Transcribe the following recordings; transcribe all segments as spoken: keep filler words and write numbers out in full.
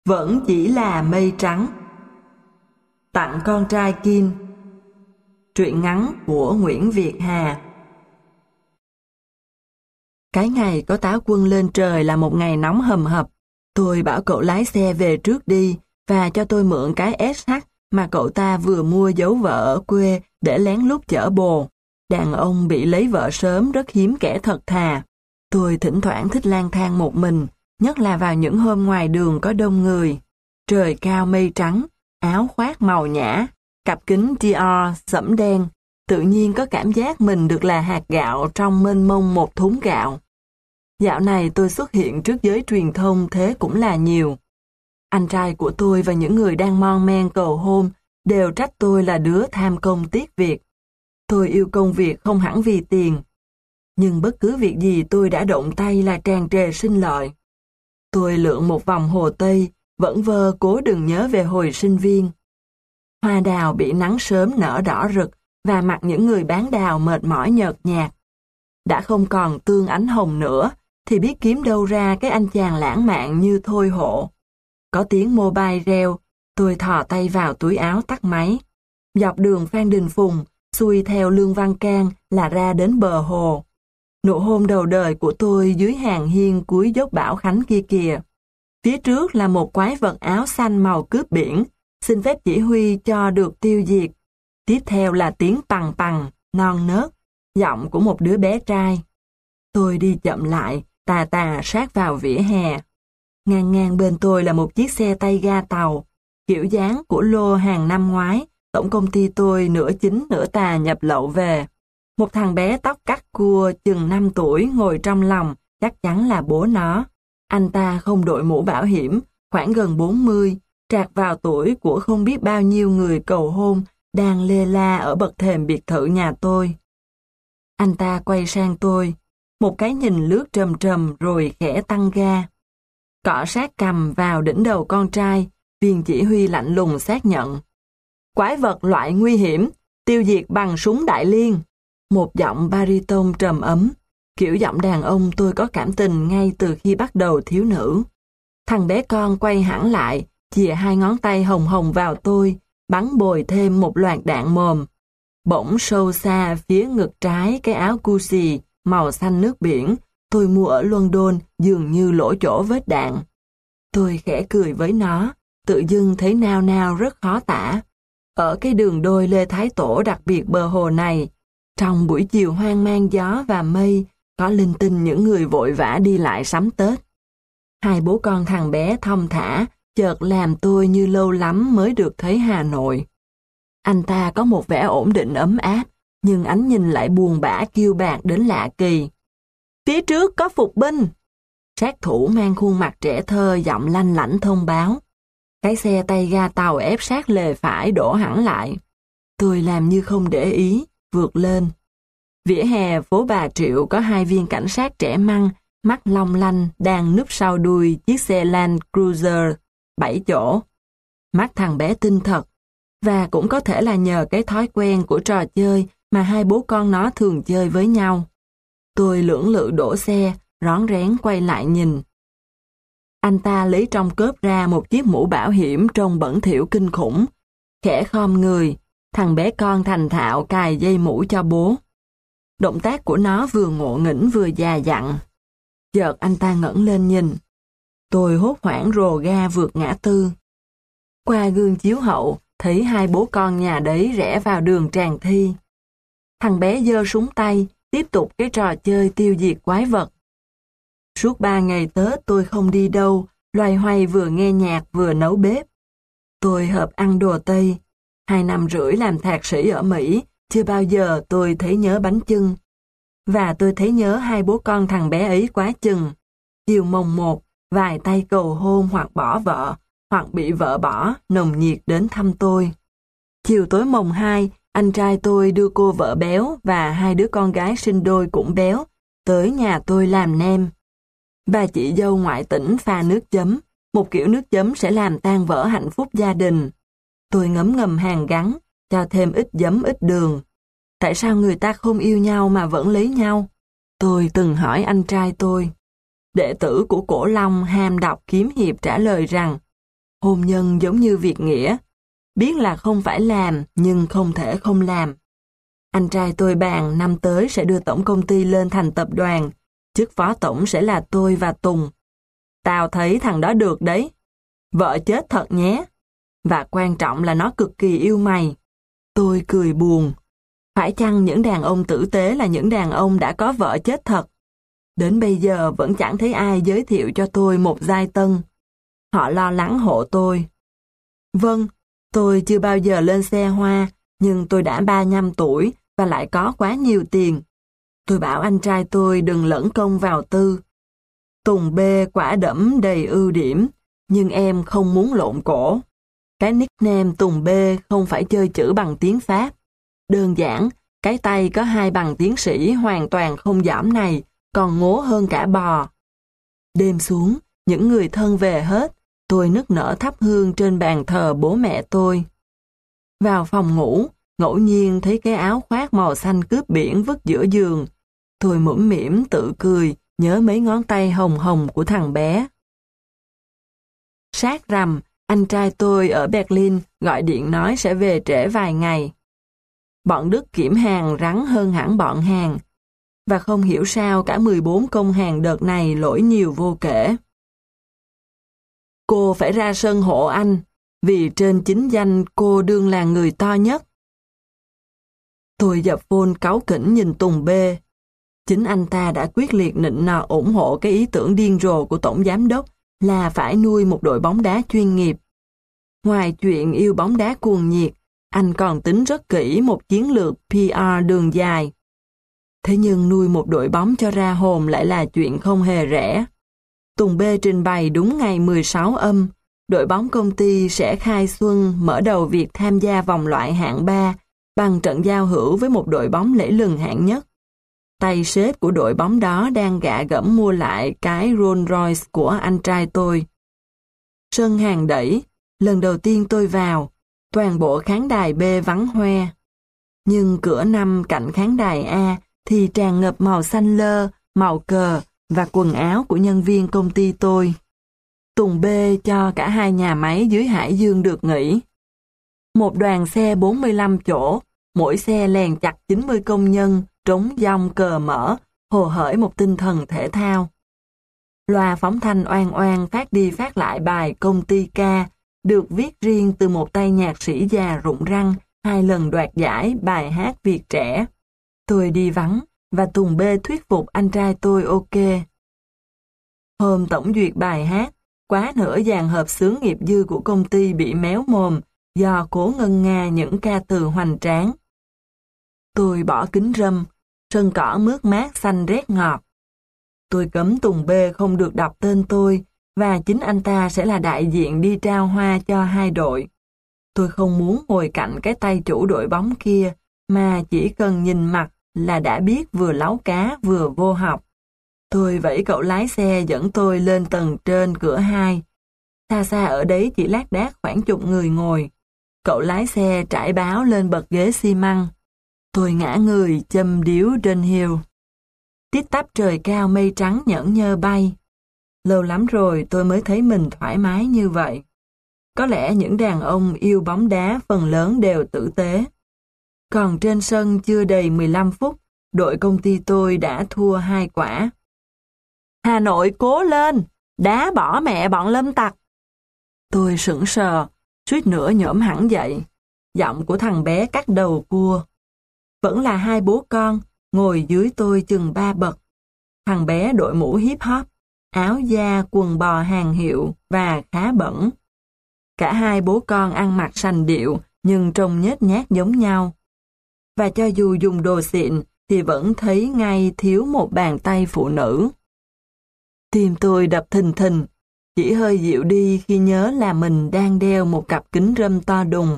Vẫn chỉ là mây trắng. Tặng con trai Kim. Truyện ngắn của Nguyễn Việt Hà. Cái ngày có táo quân lên trời là một ngày nóng hầm hập. Tôi bảo cậu lái xe về trước đi và cho tôi mượn cái ét hát mà cậu ta vừa mua giấu vợ ở quê để lén lút chở bồ. Đàn ông bị lấy vợ sớm rất hiếm kẻ thật thà. Tôi thỉnh thoảng thích lang thang một mình, nhất là vào những hôm ngoài đường có đông người. Trời cao mây trắng, áo khoác màu nhã, cặp kính Dior sẫm đen, tự nhiên có cảm giác mình được là hạt gạo trong mênh mông một thúng gạo. Dạo này tôi xuất hiện trước giới truyền thông thế cũng là nhiều. Anh trai của tôi và những người đang mon men cầu hôn đều trách tôi là đứa tham công tiếc việc. Tôi yêu công việc không hẳn vì tiền. Nhưng bất cứ việc gì tôi đã động tay là tràn trề sinh lợi. Tôi lượn một vòng Hồ Tây, vẫn vơ cố đừng nhớ về hồi sinh viên. Hoa đào bị nắng sớm nở đỏ rực và mặt những người bán đào mệt mỏi nhợt nhạt. Đã không còn tương ánh hồng nữa, thì biết kiếm đâu ra cái anh chàng lãng mạn như Thôi Hộ. Có tiếng mobile reo, tôi thò tay vào túi áo tắt máy. Dọc đường Phan Đình Phùng, xuôi theo Lương Văn Can là ra đến bờ hồ. Nụ hôn đầu đời của tôi dưới hàng hiên cuối dốc Bảo Khánh kia kìa. Phía trước là một quái vật áo xanh màu cướp biển, xin phép chỉ huy cho được tiêu diệt. Tiếp theo là tiếng pằng pằng, non nớt, giọng của một đứa bé trai. Tôi đi chậm lại, tà tà sát vào vỉa hè. Ngang ngang bên tôi là một chiếc xe tay ga tàu, kiểu dáng của lô hàng năm ngoái, tổng công ty tôi nửa chính nửa tà nhập lậu về. Một thằng bé tóc cắt cua chừng năm tuổi ngồi trong lòng, chắc chắn là bố nó. Anh ta không đội mũ bảo hiểm, khoảng gần bốn mươi, trạc vào tuổi của không biết bao nhiêu người cầu hôn đang lê la ở bậc thềm biệt thự nhà tôi. Anh ta quay sang tôi, một cái nhìn lướt trầm trầm rồi khẽ tăng ga. Cọ sát cầm vào đỉnh đầu con trai, viên chỉ huy lạnh lùng xác nhận. Quái vật loại nguy hiểm, tiêu diệt bằng súng đại liên. Một giọng baritone trầm ấm, kiểu giọng đàn ông tôi có cảm tình ngay từ khi bắt đầu thiếu nữ. Thằng bé con quay hẳn lại, chìa hai ngón tay hồng hồng vào tôi, bắn bồi thêm một loạt đạn mồm. Bỗng sâu xa phía ngực trái cái áo Gucci màu xanh nước biển tôi mua ở London dường như lỗ chỗ vết đạn. Tôi khẽ cười với nó, tự dưng thấy nao nao rất khó tả. Ở cái đường đôi Lê Thái Tổ đặc biệt bờ hồ này, trong buổi chiều hoang mang gió và mây, có linh tinh những người vội vã đi lại sắm Tết. Hai bố con thằng bé thong thả, chợt làm tôi như lâu lắm mới được thấy Hà Nội. Anh ta có một vẻ ổn định ấm áp, nhưng ánh nhìn lại buồn bã kiêu bạt đến lạ kỳ. Phía trước có phục binh. Sát thủ mang khuôn mặt trẻ thơ giọng lanh lảnh thông báo. Cái xe tay ga tàu ép sát lề phải đổ hẳn lại. Tôi làm như không để ý, vượt lên. Vỉa hè phố Bà Triệu có hai viên cảnh sát trẻ măng, mắt long lanh đang núp sau đuôi chiếc xe Land Cruiser bảy chỗ. Mắt thằng bé tinh thật, và cũng có thể là nhờ cái thói quen của trò chơi mà hai bố con nó thường chơi với nhau. Tôi lưỡng lự đổ xe, rón rén quay lại nhìn. Anh ta lấy trong cốp ra một chiếc mũ bảo hiểm trông bẩn thỉu kinh khủng. Khẽ khom người, thằng bé con thành thạo cài dây mũ cho bố. Động tác của nó vừa ngộ nghĩnh vừa già dặn. Chợt anh ta ngẩng lên nhìn. Tôi hốt hoảng rồ ga vượt ngã tư. Qua gương chiếu hậu, thấy hai bố con nhà đấy rẽ vào đường Tràng Thi. Thằng bé giơ súng tay, tiếp tục cái trò chơi tiêu diệt quái vật. Suốt ba ngày Tết tôi không đi đâu, loay hoay vừa nghe nhạc vừa nấu bếp. Tôi hợp ăn đồ Tây. Hai năm rưỡi làm thạc sĩ ở Mỹ, chưa bao giờ tôi thấy nhớ bánh chưng. Và tôi thấy nhớ hai bố con thằng bé ấy quá chừng. Chiều mồng một, vài tay cầu hôn hoặc bỏ vợ, hoặc bị vợ bỏ, nồng nhiệt đến thăm tôi. Chiều tối mồng hai, anh trai tôi đưa cô vợ béo và hai đứa con gái sinh đôi cũng béo, tới nhà tôi làm nem. Bà chị dâu ngoại tỉnh pha nước chấm, một kiểu nước chấm sẽ làm tan vỡ hạnh phúc gia đình. Tôi ngấm ngầm hàn gắn, cho thêm ít giấm ít đường. Tại sao người ta không yêu nhau mà vẫn lấy nhau? Tôi từng hỏi anh trai tôi. Đệ tử của Cổ Long ham đọc kiếm hiệp trả lời rằng, Hôn nhân giống như việc nghĩa, biết là không phải làm nhưng không thể không làm. Anh trai tôi bàn năm tới sẽ đưa tổng công ty lên thành tập đoàn, chức phó tổng sẽ là tôi và Tùng. Tao thấy thằng đó được đấy. Vợ chết thật nhé. Và quan trọng là nó cực kỳ yêu mày. Tôi cười buồn. Phải chăng những đàn ông tử tế là những đàn ông đã có vợ chết thật? Đến bây giờ vẫn chẳng thấy ai giới thiệu cho tôi một giai tân. Họ lo lắng hộ tôi. Vâng, tôi chưa bao giờ lên xe hoa, nhưng tôi đã ba mươi lăm tuổi và lại có quá nhiều tiền. Tôi bảo anh trai tôi đừng lẫn công vào tư. Tùng B quả đẫm đầy ưu điểm, nhưng em không muốn lộn cổ. Cái nickname Tùng B không phải chơi chữ bằng tiếng Pháp. Đơn giản, cái tay có hai bằng tiến sĩ hoàn toàn không giảm này, còn ngố hơn cả bò. Đêm xuống, những người thân về hết, tôi nức nở thắp hương trên bàn thờ bố mẹ tôi. Vào phòng ngủ, ngẫu nhiên thấy cái áo khoác màu xanh cướp biển vứt giữa giường. Tôi mũm mĩm tự cười, nhớ mấy ngón tay hồng hồng của thằng bé. Sát rằm, anh trai tôi ở Berlin gọi điện nói sẽ về trễ vài ngày. Bọn Đức kiểm hàng rắn hơn hẳn bọn Hàn. Và không hiểu sao cả mười bốn công hàng đợt này lỗi nhiều vô kể. Cô phải ra sân hộ anh, vì trên chính danh cô đương là người to nhất. Tôi dập phone cáu kỉnh nhìn Tùng B. Chính anh ta đã quyết liệt nịnh nọt ủng hộ cái ý tưởng điên rồ của tổng giám đốc là phải nuôi một đội bóng đá chuyên nghiệp. Ngoài chuyện yêu bóng đá cuồng nhiệt, anh còn tính rất kỹ một chiến lược pê rờ đường dài. Thế nhưng nuôi một đội bóng cho ra hồn lại là chuyện không hề rẻ. Tùng B trình bày đúng ngày mười sáu âm, đội bóng công ty sẽ khai xuân mở đầu việc tham gia vòng loại hạng ba bằng trận giao hữu với một đội bóng lẫy lừng hạng nhất. Tay sếp của đội bóng đó đang gạ gẫm mua lại cái Rolls Royce của anh trai tôi. Sân hàng đẩy, lần đầu tiên tôi vào, toàn bộ khán đài B vắng hoe. Nhưng cửa năm cạnh khán đài A thì tràn ngập màu xanh lơ, màu cờ và quần áo của nhân viên công ty tôi. Tùng B cho cả hai nhà máy dưới Hải Dương được nghỉ. Một đoàn xe bốn mươi lăm chỗ, mỗi xe lèn chặt chín mươi công nhân, trống dong cờ mở, hồ hởi một tinh thần thể thao. Loa phóng thanh oan oan phát đi phát lại bài Công ty ca, được viết riêng từ một tay nhạc sĩ già rụng răng, hai lần đoạt giải bài hát Việt trẻ. Tôi đi vắng, và Tùng B thuyết phục anh trai tôi ok. Hôm tổng duyệt bài hát, quá nửa dàn hợp xướng nghiệp dư của công ty bị méo mồm do cố ngân nga những ca từ hoành tráng. Tôi bỏ kính râm, sân cỏ mướt mát xanh rét ngọt. Tôi cấm Tùng B không được đọc tên tôi, và chính anh ta sẽ là đại diện đi trao hoa cho hai đội. Tôi không muốn ngồi cạnh cái tay chủ đội bóng kia, mà chỉ cần nhìn mặt là đã biết vừa láu cá vừa vô học. Tôi vẫy cậu lái xe dẫn tôi lên tầng trên cửa hai. Xa xa ở đấy chỉ lác đác khoảng chục người ngồi. Cậu lái xe trải báo lên bậc ghế xi măng. Tôi ngã người châm điếu trên hill. Tít tắp trời cao mây trắng nhẫn nhơ bay. Lâu lắm rồi tôi mới thấy mình thoải mái như vậy. Có lẽ những đàn ông yêu bóng đá phần lớn đều tử tế. Còn trên sân chưa đầy mười lăm phút, đội công ty tôi đã thua hai quả. Hà Nội cố lên, đá bỏ mẹ bọn lâm tặc. Tôi sững sờ, suýt nữa nhổm hẳn dậy. Giọng của thằng bé cắt đầu cua. Vẫn là hai bố con, ngồi dưới tôi chừng ba bậc. Thằng bé đội mũ hip hop, áo da quần bò hàng hiệu và khá bẩn. Cả hai bố con ăn mặc sành điệu nhưng trông nhếch nhác giống nhau. Và cho dù dùng đồ xịn thì vẫn thấy ngay thiếu một bàn tay phụ nữ. Tim tôi đập thình thình, chỉ hơi dịu đi khi nhớ là mình đang đeo một cặp kính râm to đùng.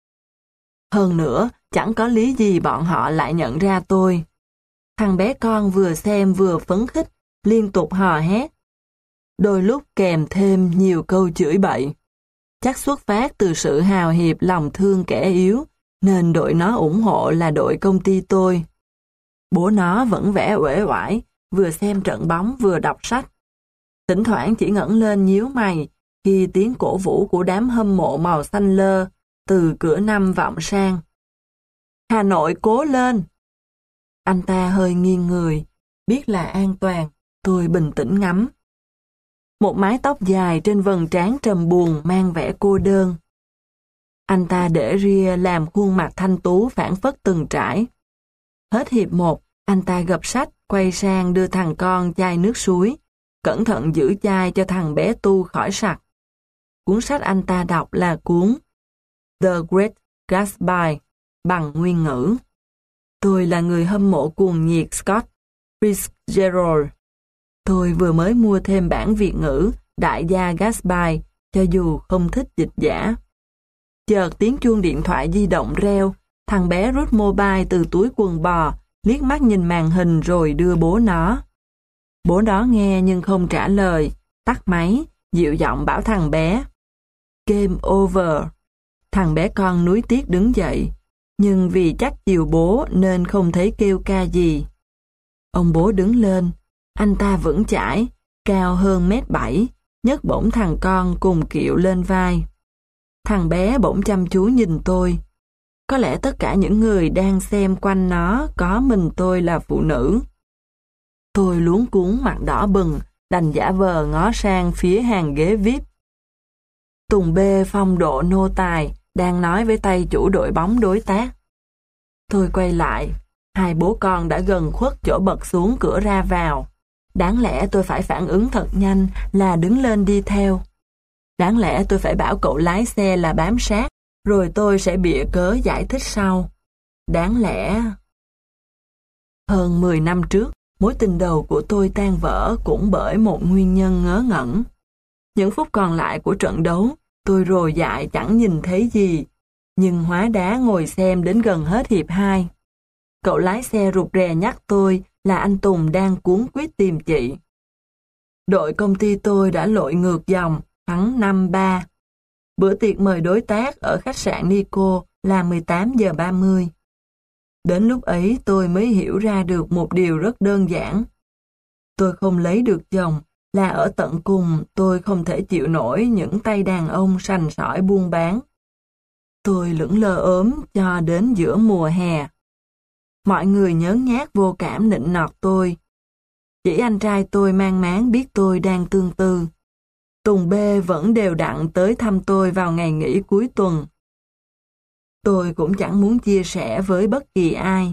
Hơn nữa, chẳng có lý gì bọn họ lại nhận ra tôi. Thằng bé con vừa xem vừa phấn khích, liên tục hò hét. Đôi lúc kèm thêm nhiều câu chửi bậy. Chắc xuất phát từ sự hào hiệp lòng thương kẻ yếu, nên đội nó ủng hộ là đội công ty tôi. Bố nó vẫn vẻ uể oải, vừa xem trận bóng vừa đọc sách. Thỉnh thoảng chỉ ngẩng lên nhíu mày, khi tiếng cổ vũ của đám hâm mộ màu xanh lơ từ cửa năm vọng sang. Hà Nội cố lên! Anh ta hơi nghiêng người, biết là an toàn, tôi bình tĩnh ngắm. Một mái tóc dài trên vầng trán trầm buồn mang vẻ cô đơn. Anh ta để ria làm khuôn mặt thanh tú phảng phất từng trải. Hết hiệp một, anh ta gập sách, quay sang đưa thằng con chai nước suối, cẩn thận giữ chai cho thằng bé tu khỏi sặc. Cuốn sách anh ta đọc là cuốn The Great Gatsby bằng nguyên ngữ. Tôi là người hâm mộ cuồng nhiệt Scott Fitzgerald. Tôi vừa mới mua thêm bản Việt ngữ Đại gia Gatsby, cho dù không thích dịch giả. Chợt tiếng chuông điện thoại di động reo, thằng bé rút mobile từ túi quần bò, liếc mắt nhìn màn hình rồi đưa bố nó. Bố đó nghe nhưng không trả lời, tắt máy, dịu giọng bảo thằng bé. Game over. Thằng bé con nuối tiếc đứng dậy, nhưng vì chắc chiều bố nên không thấy kêu ca gì. Ông bố đứng lên, anh ta vững chãi, cao hơn mét bảy, nhấc bổng thằng con cùng kiệu lên vai. Thằng bé bỗng chăm chú nhìn tôi. Có lẽ tất cả những người đang xem quanh nó có mình tôi là phụ nữ. Tôi luống cuống mặt đỏ bừng, đành giả vờ ngó sang phía hàng ghế vi ai pi. Tùng bê phong độ nô tài, đang nói với tay chủ đội bóng đối tác. Tôi quay lại, hai bố con đã gần khuất chỗ bật xuống cửa ra vào. Đáng lẽ tôi phải phản ứng thật nhanh là đứng lên đi theo. Đáng lẽ tôi phải bảo cậu lái xe là bám sát, rồi tôi sẽ bịa cớ giải thích sau. Đáng lẽ... Hơn mười năm trước, mối tình đầu của tôi tan vỡ cũng bởi một nguyên nhân ngớ ngẩn. Những phút còn lại của trận đấu, tôi rồ dại chẳng nhìn thấy gì, nhưng hóa đá ngồi xem đến gần hết hiệp hai. Cậu lái xe rụt rè nhắc tôi là anh Tùng đang cuống quýt tìm chị. Đội công ty tôi đã lội ngược dòng, thắng năm ba. Bữa tiệc mời đối tác ở khách sạn Nico là mười tám giờ ba mươi. Đến lúc ấy tôi mới hiểu ra được một điều rất đơn giản. Tôi không lấy được chồng, là ở tận cùng tôi không thể chịu nổi những tay đàn ông sành sỏi buôn bán. Tôi lững lơ ốm cho đến giữa mùa hè. Mọi người nhớn nhác vô cảm nịnh nọt tôi. Chỉ anh trai tôi mang máng biết tôi đang tương tư. Tùng B vẫn đều đặn tới thăm tôi vào ngày nghỉ cuối tuần. Tôi cũng chẳng muốn chia sẻ với bất kỳ ai.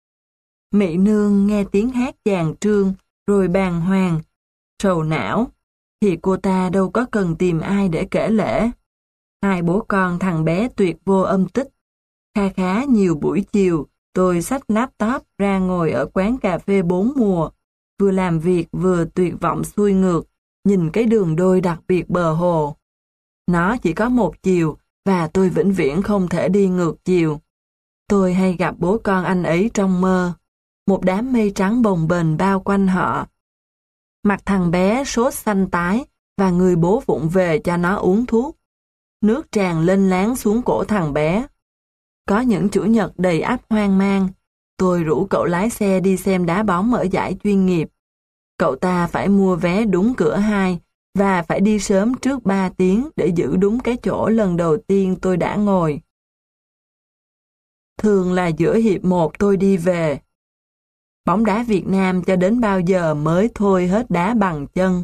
Mị nương nghe tiếng hát chàng trương, rồi bàng hoàng, sầu não, thì cô ta đâu có cần tìm ai để kể lể. Hai bố con thằng bé tuyệt vô âm tích. Kha khá nhiều buổi chiều, tôi xách laptop ra ngồi ở quán cà phê bốn mùa, vừa làm việc vừa tuyệt vọng xuôi ngược, nhìn cái đường đôi đặc biệt bờ hồ. Nó chỉ có một chiều, và tôi vĩnh viễn không thể đi ngược chiều. Tôi hay gặp bố con anh ấy trong mơ. Một đám mây trắng bồng bềnh bao quanh họ. Mặt thằng bé sốt xanh tái, và người bố vụng về cho nó uống thuốc. Nước tràn lên láng xuống cổ thằng bé. Có những chủ nhật đầy ắp hoang mang. Tôi rủ cậu lái xe đi xem đá bóng ở giải chuyên nghiệp. Cậu ta phải mua vé đúng cửa hai, và phải đi sớm trước ba tiếng để giữ đúng cái chỗ lần đầu tiên tôi đã ngồi. Thường là giữa hiệp một tôi đi về. Bóng đá Việt Nam cho đến bao giờ mới thôi hết đá bằng chân.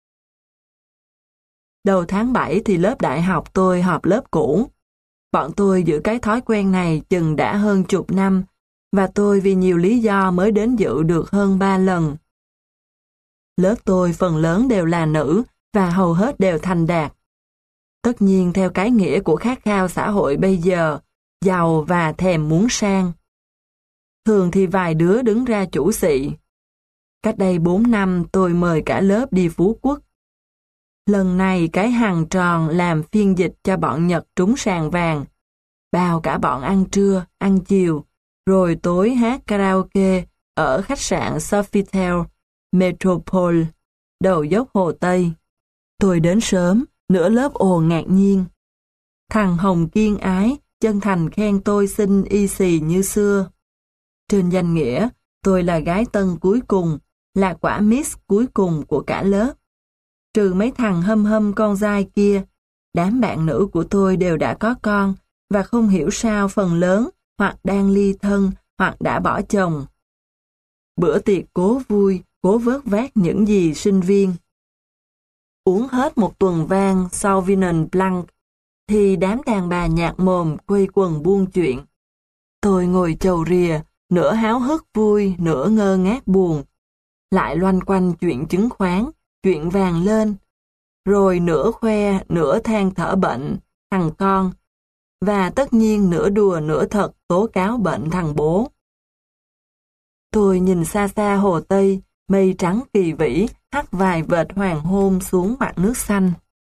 Đầu tháng bảy thì lớp đại học tôi họp lớp cũ. Bọn tôi giữ cái thói quen này chừng đã hơn chục năm, và tôi vì nhiều lý do mới đến dự được hơn ba lần. Lớp tôi phần lớn đều là nữ, và hầu hết đều thành đạt. Tất nhiên theo cái nghĩa của khát khao xã hội bây giờ, giàu và thèm muốn sang. Thường thì vài đứa đứng ra chủ xị. Cách đây bốn năm tôi mời cả lớp đi Phú Quốc. Lần này cái hàng tròn làm phiên dịch cho bọn Nhật trúng sàn vàng. Bao cả bọn ăn trưa, ăn chiều, rồi tối hát karaoke ở khách sạn Sofitel Metropole, đầu dốc Hồ Tây. Tôi đến sớm, nửa lớp ồn ngạc nhiên. Thằng Hồng kiên ái, chân thành khen tôi xinh y xì như xưa. Trên danh nghĩa, tôi là gái tân cuối cùng, là quả miss cuối cùng của cả lớp. Trừ mấy thằng hâm hâm con dai kia, đám bạn nữ của tôi đều đã có con, và không hiểu sao phần lớn hoặc đang ly thân hoặc đã bỏ chồng. Bữa tiệc cố vui, cố vớt vát những gì sinh viên. Uống hết một tuần vang Sauvignon Blanc, thì đám đàn bà nhạt mồm quây quần buôn chuyện. Tôi ngồi chầu rìa, nửa háo hức vui, nửa ngơ ngác buồn. Lại loanh quanh chuyện chứng khoán, chuyện vàng lên. Rồi nửa khoe, nửa than thở bệnh, thằng con. Và tất nhiên nửa đùa nửa thật tố cáo bệnh thằng bố. Tôi nhìn xa xa hồ Tây, mây trắng kỳ vĩ, hắt vài vệt hoàng hôn xuống mặt nước xanh.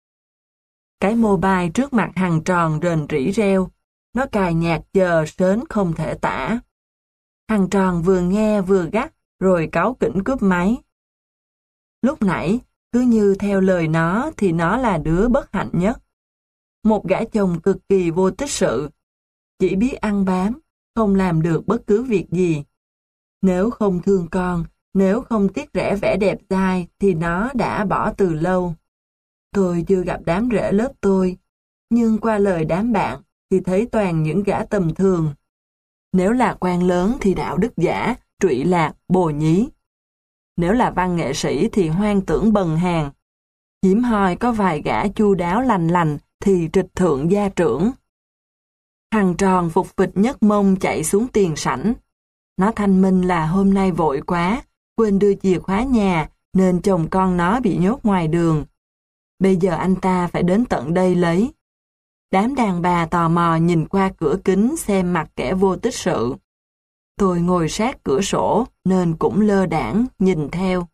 Cái mobile trước mặt hàng tròn rền rỉ reo, nó cài nhạc chờ sến không thể tả. Hàng tròn vừa nghe vừa gắt, rồi cáu kỉnh cướp máy. Lúc nãy, cứ như theo lời nó thì nó là đứa bất hạnh nhất. Một gã chồng cực kỳ vô tích sự, chỉ biết ăn bám, không làm được bất cứ việc gì. Nếu không thương con, nếu không tiếc rẻ vẻ đẹp dai thì nó đã bỏ từ lâu. Tôi chưa gặp đám rể lớp tôi, nhưng qua lời đám bạn thì thấy toàn những gã tầm thường. Nếu là quan lớn thì đạo đức giả, trụy lạc, bồ nhí. Nếu là văn nghệ sĩ thì hoang tưởng bần hàng. Hiếm hoi có vài gã chu đáo lành lành thì trịch thượng gia trưởng. Thằng tròn phục phịch nhấc mông chạy xuống tiền sảnh. Nó thanh minh là hôm nay vội quá, quên đưa chìa khóa nhà nên chồng con nó bị nhốt ngoài đường. Bây giờ anh ta phải đến tận đây lấy. Đám đàn bà tò mò nhìn qua cửa kính xem mặt kẻ vô tích sự. Tôi ngồi sát cửa sổ nên cũng lơ đãng nhìn theo.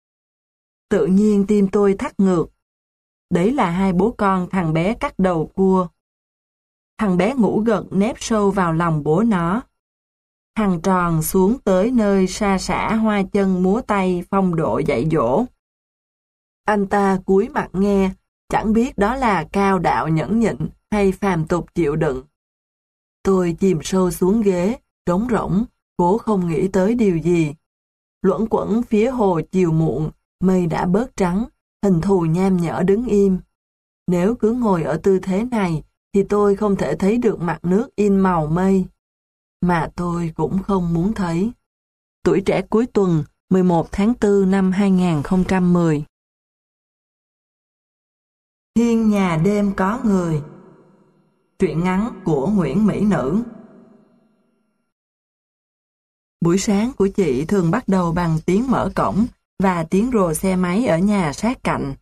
Tự nhiên tim tôi thắt ngược. Đấy là hai bố con thằng bé cắt đầu cua. Thằng bé ngủ gật nép sâu vào lòng bố nó. Thằng tròn xuống tới nơi sa sả hoa chân múa tay phong độ dạy dỗ. Anh ta cúi mặt nghe, chẳng biết đó là cao đạo nhẫn nhịn hay phàm tục chịu đựng. Tôi chìm sâu xuống ghế, trống rỗng, cố không nghĩ tới điều gì. Luẩn quẩn phía hồ chiều muộn, mây đã bớt trắng, hình thù nham nhở đứng im. Nếu cứ ngồi ở tư thế này, thì tôi không thể thấy được mặt nước in màu mây. Mà tôi cũng không muốn thấy. Tuổi trẻ cuối tuần, mười một tháng tư năm hai nghìn không trăm mười. Hiên nhà đêm có người. Truyện ngắn của Nguyễn Mỹ Nữ. Buổi sáng của chị thường bắt đầu bằng tiếng mở cổng và tiếng rồ xe máy ở nhà sát cạnh.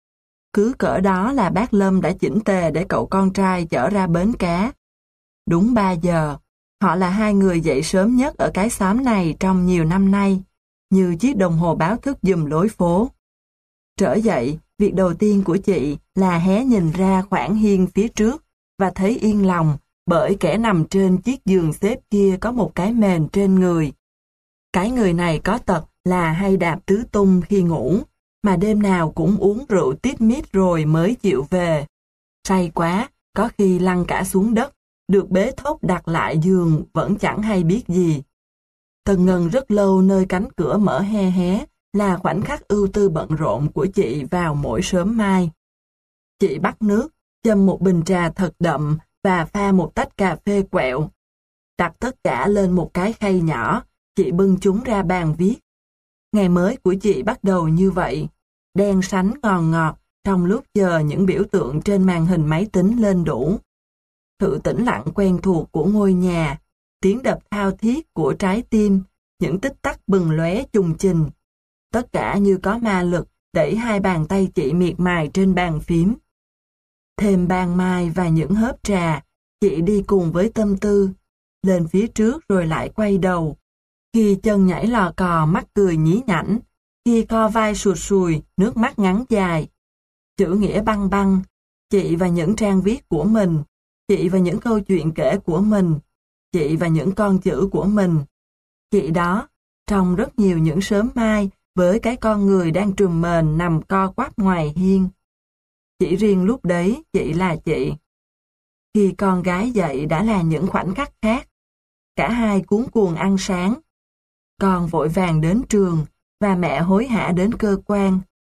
Cứ cỡ đó là bác Lâm đã chỉnh tề để cậu con trai chở ra bến cá. Đúng ba giờ, họ là hai người dậy sớm nhất ở cái xóm này trong nhiều năm nay, như chiếc đồng hồ báo thức giùm lối phố. Trở dậy, việc đầu tiên của chị là hé nhìn ra khoảng hiên phía trước và thấy yên lòng bởi kẻ nằm trên chiếc giường xếp kia có một cái mền trên người. Cái người này có tật là hay đạp tứ tung khi ngủ, mà đêm nào cũng uống rượu tít mít rồi mới chịu về. Say quá, có khi lăn cả xuống đất, được bế thốc đặt lại giường vẫn chẳng hay biết gì. Tần ngần rất lâu nơi cánh cửa mở he hé là khoảnh khắc ưu tư bận rộn của chị vào mỗi sớm mai. Chị bắt nước, châm một bình trà thật đậm và pha một tách cà phê quẹo. Đặt tất cả lên một cái khay nhỏ, chị bưng chúng ra bàn viết. Ngày mới của chị bắt đầu như vậy, đen sánh ngon ngọt trong lúc chờ những biểu tượng trên màn hình máy tính lên đủ. Sự tĩnh lặng quen thuộc của ngôi nhà, tiếng đập thao thiết của trái tim, những tích tắc bừng lóe trùng trình. Tất cả như có ma lực đẩy hai bàn tay chị miệt mài trên bàn phím. Thêm ban mai và những hớp trà, chị đi cùng với tâm tư, lên phía trước rồi lại quay đầu. Khi chân nhảy lò cò mắt cười nhí nhảnh, khi co vai sụt sùi, nước mắt ngắn dài. Chữ nghĩa băng băng, chị và những trang viết của mình, chị và những câu chuyện kể của mình, chị và những con chữ của mình. Chị đó, trong rất nhiều những sớm mai, với cái con người đang trùm mền nằm co quắp ngoài hiên. Chỉ riêng lúc đấy, chị là chị. Khi con gái dậy đã là những khoảnh khắc khác. Cả hai cuống cuồng ăn sáng. Con vội vàng đến trường, và mẹ hối hả đến cơ quan.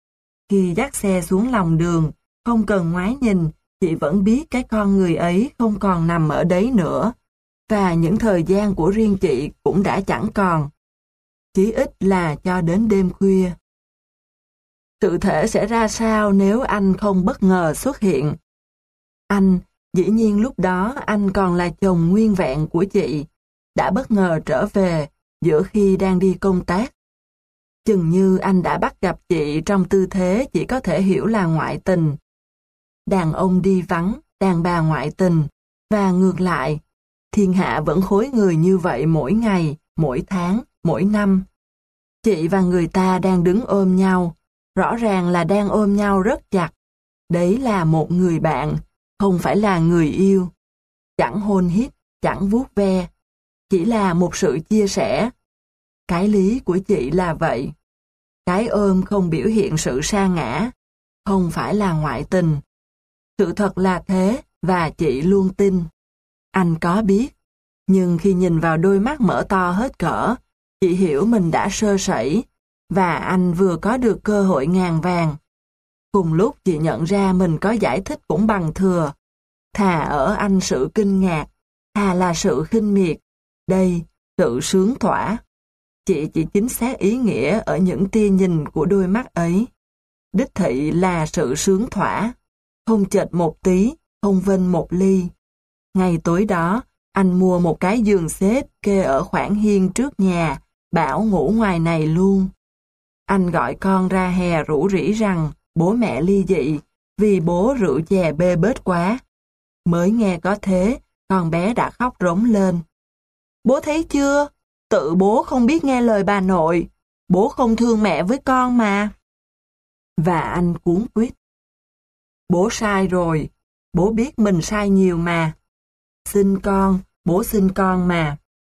Khi dắt xe xuống lòng đường, không cần ngoái nhìn, chị vẫn biết cái con người ấy không còn nằm ở đấy nữa. Và những thời gian của riêng chị cũng đã chẳng còn. Chí ít là cho đến đêm khuya. Sự thể sẽ ra sao nếu anh không bất ngờ xuất hiện? Anh, dĩ nhiên lúc đó anh còn là chồng nguyên vẹn của chị, đã bất ngờ trở về giữa khi đang đi công tác. Chừng như anh đã bắt gặp chị trong tư thế chỉ có thể hiểu là ngoại tình. Đàn ông đi vắng, đàn bà ngoại tình, và ngược lại, thiên hạ vẫn khối người như vậy mỗi ngày, mỗi tháng, mỗi năm. Chị và người ta đang đứng ôm nhau, rõ ràng là đang ôm nhau rất chặt. Đấy là một người bạn, không phải là người yêu. Chẳng hôn hít, chẳng vuốt ve, chỉ là một sự chia sẻ. Cái lý của chị là vậy. Cái ôm không biểu hiện sự sa ngã, không phải là ngoại tình. Sự thật là thế, và chị luôn tin. Anh có biết, nhưng khi nhìn vào đôi mắt mở to hết cỡ, chị hiểu mình đã sơ sẩy, và anh vừa có được cơ hội ngàn vàng. Cùng lúc chị nhận ra mình có giải thích cũng bằng thừa. Thà ở anh sự kinh ngạc, thà là sự khinh miệt, đây, sự sướng thỏa. Chị chỉ chính xác ý nghĩa ở những tia nhìn của đôi mắt ấy. Đích thị là sự sướng thỏa, không chệch một tí, không vênh một ly. Ngày tối đó, anh mua một cái giường xếp kê ở khoảng hiên trước nhà, bảo ngủ ngoài này luôn. Anh gọi con ra hè rủ rỉ rằng bố mẹ ly dị vì bố rượu chè bê bết quá. Mới nghe có thế, con bé đã khóc rống lên. Bố thấy chưa? Tự bố không biết nghe lời bà nội. Bố không thương mẹ với con mà. Và anh cuống quýt. Bố sai rồi. Bố biết mình sai nhiều mà. Xin con, bố xin con mà.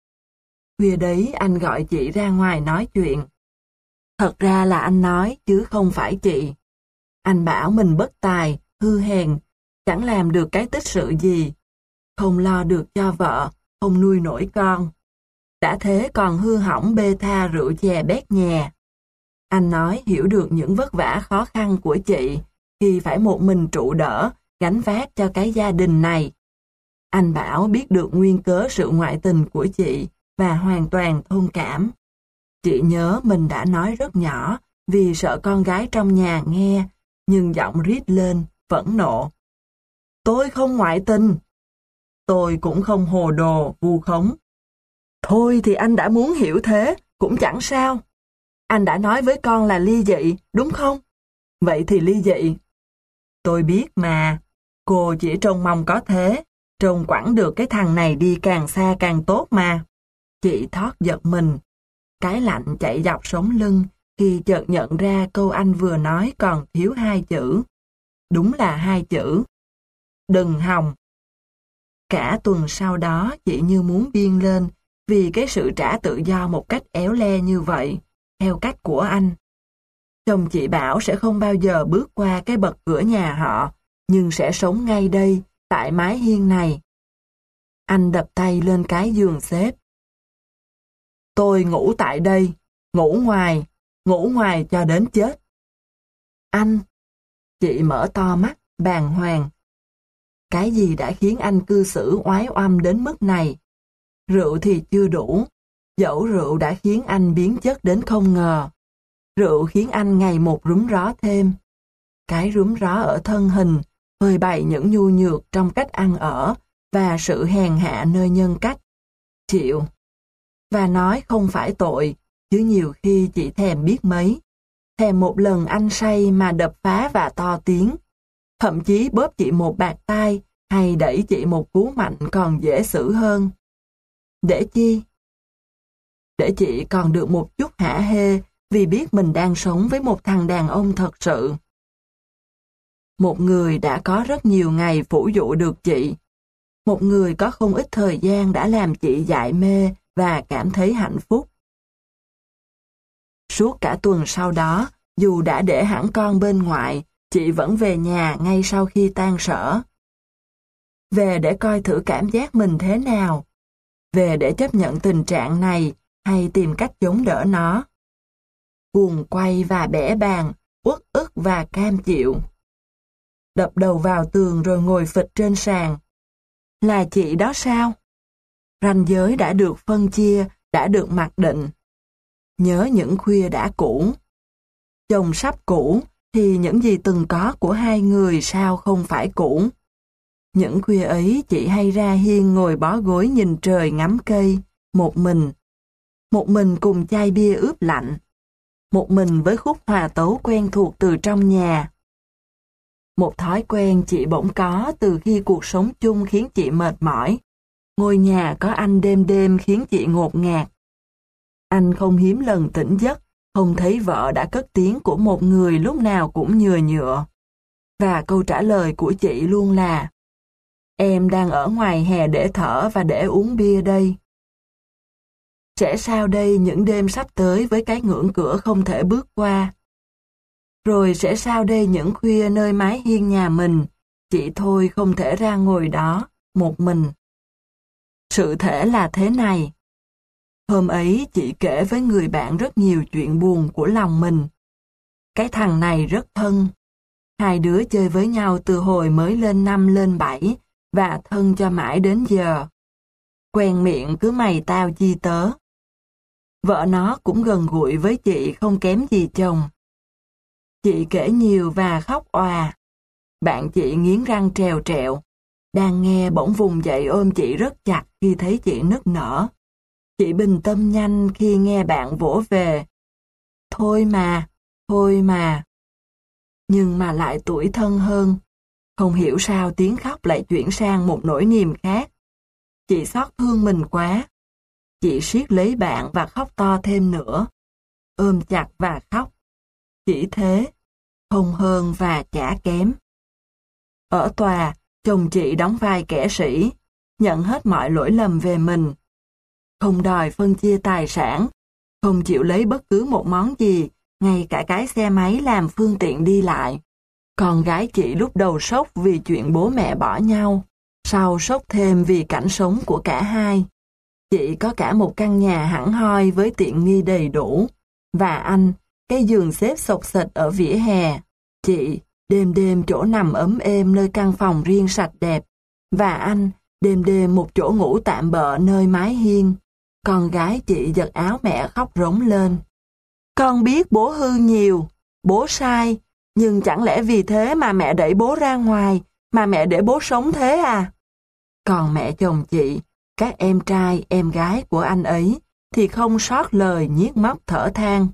Khuya đấy anh gọi chị ra ngoài nói chuyện. Thật ra là anh nói chứ không phải chị. Anh bảo mình bất tài, hư hèn, chẳng làm được cái tích sự gì. Không lo được cho vợ, không nuôi nổi con. Đã thế còn hư hỏng bê tha rượu chè bét nhè. Anh nói hiểu được những vất vả khó khăn của chị khi phải một mình trụ đỡ, gánh vác cho cái gia đình này. Anh bảo biết được nguyên cớ sự ngoại tình của chị và hoàn toàn thông cảm. Chị nhớ mình đã nói rất nhỏ vì sợ con gái trong nhà nghe, nhưng giọng rít lên, phẫn nộ. Tôi không ngoại tình. Tôi cũng không hồ đồ, vu khống. Thôi thì anh đã muốn hiểu thế, cũng chẳng sao. Anh đã nói với con là ly dị, đúng không? Vậy thì ly dị. Tôi biết mà, cô chỉ trông mong có thế, trông quẳng được cái thằng này đi càng xa càng tốt mà. Chị thót giật mình. Cái lạnh chạy dọc sống lưng khi chợt nhận ra câu anh vừa nói còn thiếu hai chữ. Đúng là hai chữ. Đừng hòng. Cả tuần sau đó chị như muốn điên lên vì cái sự trả tự do một cách éo le như vậy, theo cách của anh. Chồng chị bảo sẽ không bao giờ bước qua cái bậc cửa nhà họ, nhưng sẽ sống ngay đây, tại mái hiên này. Anh đập tay lên cái giường xếp. Tôi ngủ tại đây, ngủ ngoài, ngủ ngoài cho đến chết. Anh, chị mở to mắt, bàng hoàng. Cái gì đã khiến anh cư xử oái oăm đến mức này? Rượu thì chưa đủ, dẫu rượu đã khiến anh biến chất đến không ngờ. Rượu khiến anh ngày một rúm ró thêm. Cái rúm ró ở thân hình, phơi bày những nhu nhược trong cách ăn ở và sự hèn hạ nơi nhân cách. Chịu. Và nói không phải tội, chứ nhiều khi chị thèm biết mấy. Thèm một lần anh say mà đập phá và to tiếng. Thậm chí bóp chị một bạt tai hay đẩy chị một cú mạnh còn dễ xử hơn. Để chi? Để chị còn được một chút hả hê vì biết mình đang sống với một thằng đàn ông thật sự. Một người đã có rất nhiều ngày phủ dụ được chị. Một người có không ít thời gian đã làm chị dại mê và cảm thấy hạnh phúc. Suốt cả tuần sau đó, dù đã để hẳn con bên ngoại, chị vẫn về nhà ngay sau khi tan sở. Về để coi thử cảm giác mình thế nào. Về để chấp nhận tình trạng này hay tìm cách chống đỡ nó. Guồng quay và bẽ bàng, uất ức và cam chịu. Đập đầu vào tường rồi ngồi phịch trên sàn. Là chị đó sao? Ranh giới đã được phân chia, đã được mặc định. Nhớ những khuya đã cũ. Chồng sắp cũ, thì những gì từng có của hai người sao không phải cũ. Những khuya ấy chị hay ra hiên ngồi bó gối nhìn trời ngắm cây, một mình. Một mình cùng chai bia ướp lạnh. Một mình với khúc hòa tấu quen thuộc từ trong nhà. Một thói quen chị bỗng có từ khi cuộc sống chung khiến chị mệt mỏi. Ngôi nhà có anh đêm đêm khiến chị ngột ngạt. Anh không hiếm lần tỉnh giấc, không thấy vợ đã cất tiếng của một người lúc nào cũng nhừa nhựa. Và câu trả lời của chị luôn là: em đang ở ngoài hè để thở và để uống bia đây. Sẽ sao đây những đêm sắp tới với cái ngưỡng cửa không thể bước qua? Rồi sẽ sao đây những khuya nơi mái hiên nhà mình, chị thôi không thể ra ngồi đó, một mình. Sự thể là thế này. Hôm ấy chị kể với người bạn rất nhiều chuyện buồn của lòng mình. Cái thằng này rất thân. Hai đứa chơi với nhau từ hồi mới lên năm lên bảy, và thân cho mãi đến giờ. Quen miệng cứ mày tao chi tớ. Vợ nó cũng gần gũi với chị không kém gì chồng. Chị kể nhiều và khóc òa. Bạn chị nghiến răng trèo trẹo. Đang nghe bỗng vùng dậy ôm chị rất chặt khi thấy chị nức nở. Chị bình tâm nhanh khi nghe bạn vỗ về. Thôi mà, thôi mà. Nhưng mà lại tủi thân hơn. Không hiểu sao tiếng khóc lại chuyển sang một nỗi niềm khác. Chị xót thương mình quá. Chị siết lấy bạn và khóc to thêm nữa. Ôm chặt và khóc. Chỉ thế, không hơn và chả kém. Ở tòa, chồng chị đóng vai kẻ sĩ, nhận hết mọi lỗi lầm về mình. Không đòi phân chia tài sản, không chịu lấy bất cứ một món gì, ngay cả cái xe máy làm phương tiện đi lại. Con gái chị lúc đầu sốc vì chuyện bố mẹ bỏ nhau, sau sốc thêm vì cảnh sống của cả hai. Chị có cả một căn nhà hẳn hoi với tiện nghi đầy đủ, và anh, cái giường xếp xộc xệch ở vỉa hè. Chị, đêm đêm chỗ nằm ấm êm nơi căn phòng riêng sạch đẹp, và anh, đêm đêm một chỗ ngủ tạm bợ nơi mái hiên. Con gái chị giật áo mẹ khóc rống lên. Con biết bố hư nhiều, bố sai, nhưng chẳng lẽ vì thế mà mẹ đẩy bố ra ngoài, mà mẹ để bố sống thế à? Còn mẹ chồng chị, các em trai, em gái của anh ấy, thì không sót lời nhiếc móc thở than.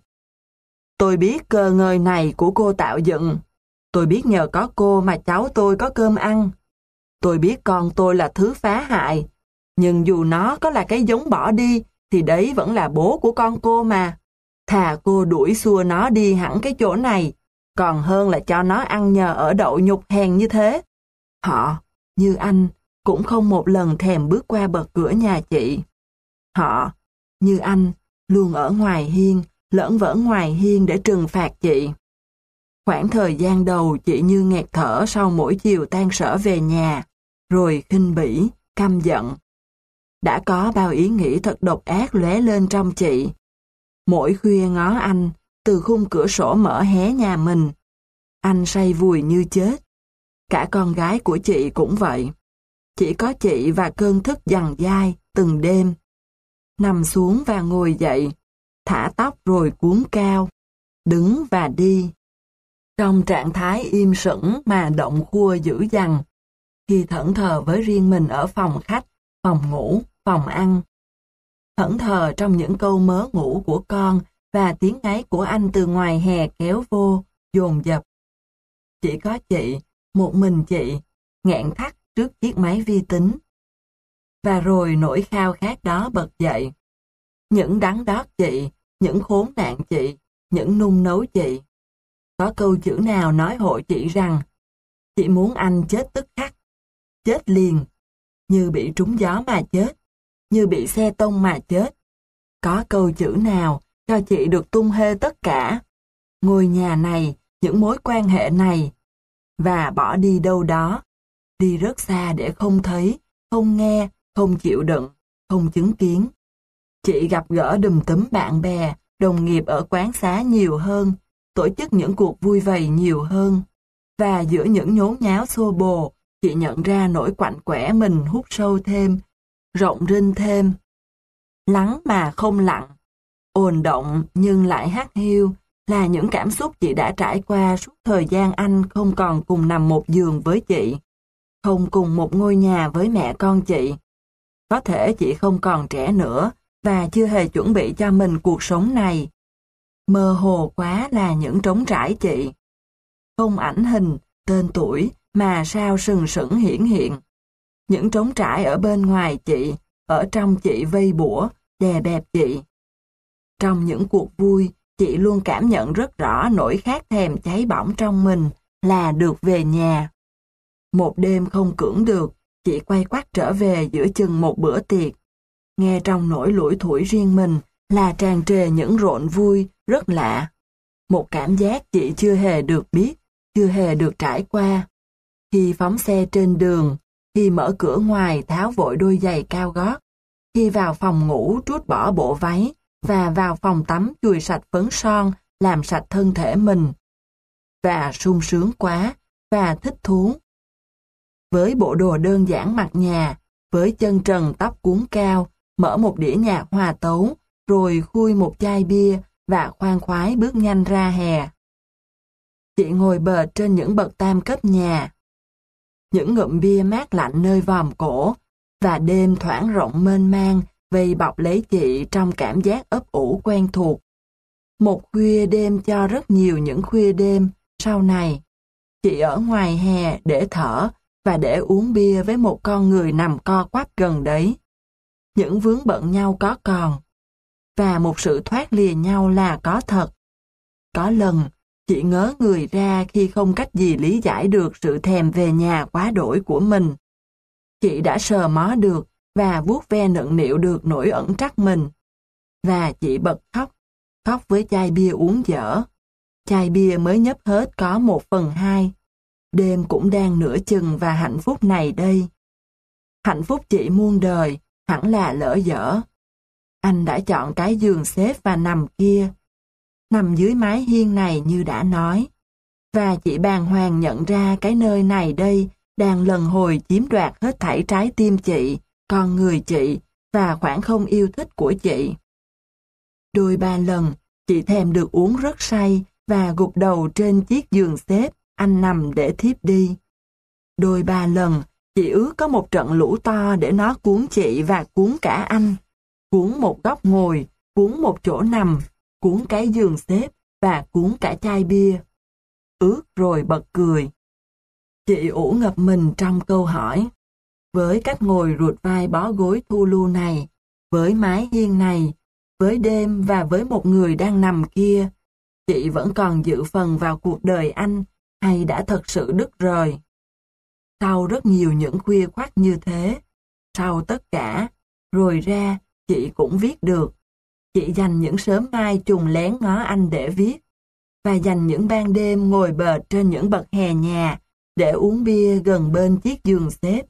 Tôi biết cơ ngơi này của cô tạo dựng. Tôi biết nhờ có cô mà cháu tôi có cơm ăn. Tôi biết con tôi là thứ phá hại. Nhưng dù nó có là cái giống bỏ đi, thì đấy vẫn là bố của con cô mà. Thà cô đuổi xua nó đi hẳn cái chỗ này, còn hơn là cho nó ăn nhờ ở đậu nhục hèn như thế. Họ, như anh, cũng không một lần thèm bước qua bậc cửa nhà chị. Họ, như anh, luôn ở ngoài hiên, lởn vởn ngoài hiên để trừng phạt chị. Khoảng thời gian đầu chị như nghẹt thở sau mỗi chiều tan sở về nhà, rồi khinh bỉ, căm giận. Đã có bao ý nghĩ thật độc ác lóe lên trong chị. Mỗi khuya ngó anh, từ khung cửa sổ mở hé nhà mình. Anh say vùi như chết. Cả con gái của chị cũng vậy. Chỉ có chị và cơn thức dằn dai từng đêm. Nằm xuống và ngồi dậy, thả tóc rồi cuốn cao, đứng và đi. Trong trạng thái im sững mà động khua dữ dằn, khi thẫn thờ với riêng mình ở phòng khách, phòng ngủ, phòng ăn. Thẫn thờ trong những câu mớ ngủ của con và tiếng ngáy của anh từ ngoài hè kéo vô, dồn dập. Chỉ có chị, một mình chị, nghẹn thắt trước chiếc máy vi tính. Và rồi nỗi khao khát đó bật dậy. Những đắng đót chị, những khốn nạn chị, những nung nấu chị. Có câu chữ nào nói hộ chị rằng chị muốn anh chết tức khắc, chết liền, như bị trúng gió mà chết, như bị xe tông mà chết. Có câu chữ nào cho chị được tung hê tất cả, ngôi nhà này, những mối quan hệ này, và bỏ đi đâu đó, đi rất xa để không thấy, không nghe, không chịu đựng, không chứng kiến. Chị gặp gỡ đùm túm bạn bè, đồng nghiệp ở quán xá nhiều hơn, tổ chức những cuộc vui vầy nhiều hơn. Và giữa những nhốn nháo xô bồ, chị nhận ra nỗi quạnh quẻ mình hút sâu thêm, rộng rinh thêm. Lắng mà không lặng, ồn động nhưng lại hắt hiu là những cảm xúc chị đã trải qua suốt thời gian anh không còn cùng nằm một giường với chị, không cùng một ngôi nhà với mẹ con chị. Có thể chị không còn trẻ nữa và chưa hề chuẩn bị cho mình cuộc sống này. Mơ hồ quá là những trống trải chị. Không ảnh hình, tên tuổi mà sao sừng sững hiển hiện. Những trống trải ở bên ngoài chị, ở trong chị vây bủa, đè bẹp chị. Trong những cuộc vui, chị luôn cảm nhận rất rõ nỗi khát thèm cháy bỏng trong mình là được về nhà. Một đêm không cưỡng được, chị quay quắt trở về giữa chừng một bữa tiệc. Nghe trong nỗi lủi thủi riêng mình là tràn trề những rộn vui rất lạ. Một cảm giác chị chưa hề được biết, chưa hề được trải qua. Khi phóng xe trên đường, khi mở cửa ngoài tháo vội đôi giày cao gót, khi vào phòng ngủ trút bỏ bộ váy và vào phòng tắm chùi sạch phấn son làm sạch thân thể mình. Và sung sướng quá, và thích thú. Với bộ đồ đơn giản mặc nhà, với chân trần tóc cuốn cao, mở một đĩa nhạc hòa tấu, rồi khui một chai bia và khoan khoái bước nhanh ra hè. Chị ngồi bệt trên những bậc tam cấp nhà. Những ngụm bia mát lạnh nơi vòm cổ, và đêm thoảng rộng mênh mang vây bọc lấy chị trong cảm giác ấp ủ quen thuộc. Một khuya đêm cho rất nhiều những khuya đêm sau này. Chị ở ngoài hè để thở và để uống bia với một con người nằm co quắp gần đấy. Những vướng bận nhau có còn, và một sự thoát lìa nhau là có thật. Có lần, chị ngớ người ra khi không cách gì lý giải được sự thèm về nhà quá đỗi của mình. Chị đã sờ mó được và vuốt ve nựng nịu được nỗi ẩn trắc mình. Và chị bật khóc, khóc với chai bia uống dở. Chai bia mới nhấp hết có một phần hai. Đêm cũng đang nửa chừng và hạnh phúc này đây. Hạnh phúc chị muôn đời, hẳn là lỡ dở. Anh đã chọn cái giường xếp và nằm kia. Nằm dưới mái hiên này như đã nói. Và chị bàng hoàng nhận ra cái nơi này đây đang lần hồi chiếm đoạt hết thảy trái tim chị, con người chị và khoảng không yêu thích của chị. Đôi ba lần, chị thèm được uống rất say và gục đầu trên chiếc giường xếp anh nằm để thiếp đi. Đôi ba lần, chị ước có một trận lũ to để nó cuốn chị và cuốn cả anh. Cuốn một góc ngồi, cuốn một chỗ nằm, cuốn cái giường xếp và cuốn cả chai bia. Ước rồi bật cười. Chị ủ ngập mình trong câu hỏi. Với cách ngồi ruột vai bó gối thu lu này, với mái hiên này, với đêm và với một người đang nằm kia, chị vẫn còn dự phần vào cuộc đời anh hay đã thật sự đứt rời? Sau rất nhiều những khuya khoắt như thế, sau tất cả, rồi ra chị cũng viết được. Chị dành những sớm mai trùng lén ngó anh để viết, và dành những ban đêm ngồi bệt trên những bậc hè nhà để uống bia gần bên chiếc giường xếp.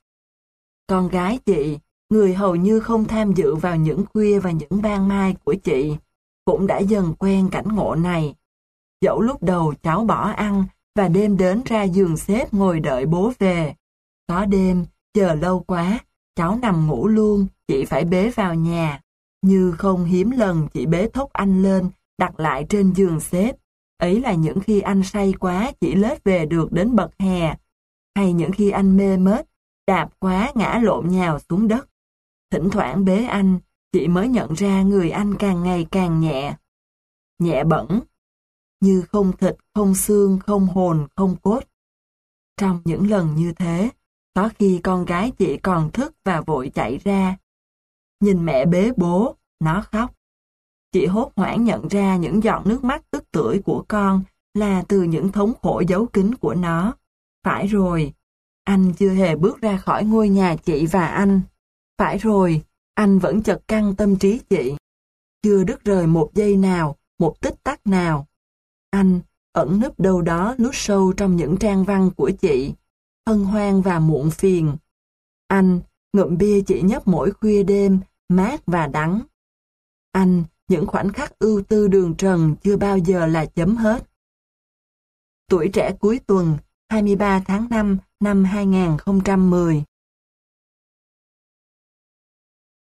Con gái chị, người hầu như không tham dự vào những khuya và những ban mai của chị, cũng đã dần quen cảnh ngộ này. Dẫu lúc đầu cháu bỏ ăn và đêm đến ra giường xếp ngồi đợi bố về. Có đêm, chờ lâu quá, cháu nằm ngủ luôn, chị phải bế vào nhà. Như không hiếm lần chị bế thốc anh lên, đặt lại trên giường xếp. Ấy là những khi anh say quá chỉ lết về được đến bậc hè, hay những khi anh mê mết, đạp quá ngã lộn nhào xuống đất. Thỉnh thoảng bế anh, chị mới nhận ra người anh càng ngày càng nhẹ. Nhẹ bẩn, như không thịt, không xương, không hồn, không cốt. Trong những lần như thế, có khi con gái chị còn thức và vội chạy ra. Nhìn mẹ bế bố, nó khóc. Chị hốt hoảng nhận ra những giọt nước mắt tức tưởi của con là từ những thống khổ giấu kín của nó. Phải rồi, anh chưa hề bước ra khỏi ngôi nhà chị và anh. Phải rồi, anh vẫn chật căng tâm trí chị. Chưa đứt rời một giây nào, một tích tắc nào. Anh ẩn núp đâu đó lút sâu trong những trang văn của chị, hân hoan và muộn phiền. Anh ngụm bia chị nhấp mỗi khuya đêm, mát và đắng. Anh những khoảnh khắc ưu tư đường trần chưa bao giờ là chấm hết. Tuổi trẻ cuối tuần, hai mươi ba tháng năm năm hai nghìn không trăm mười.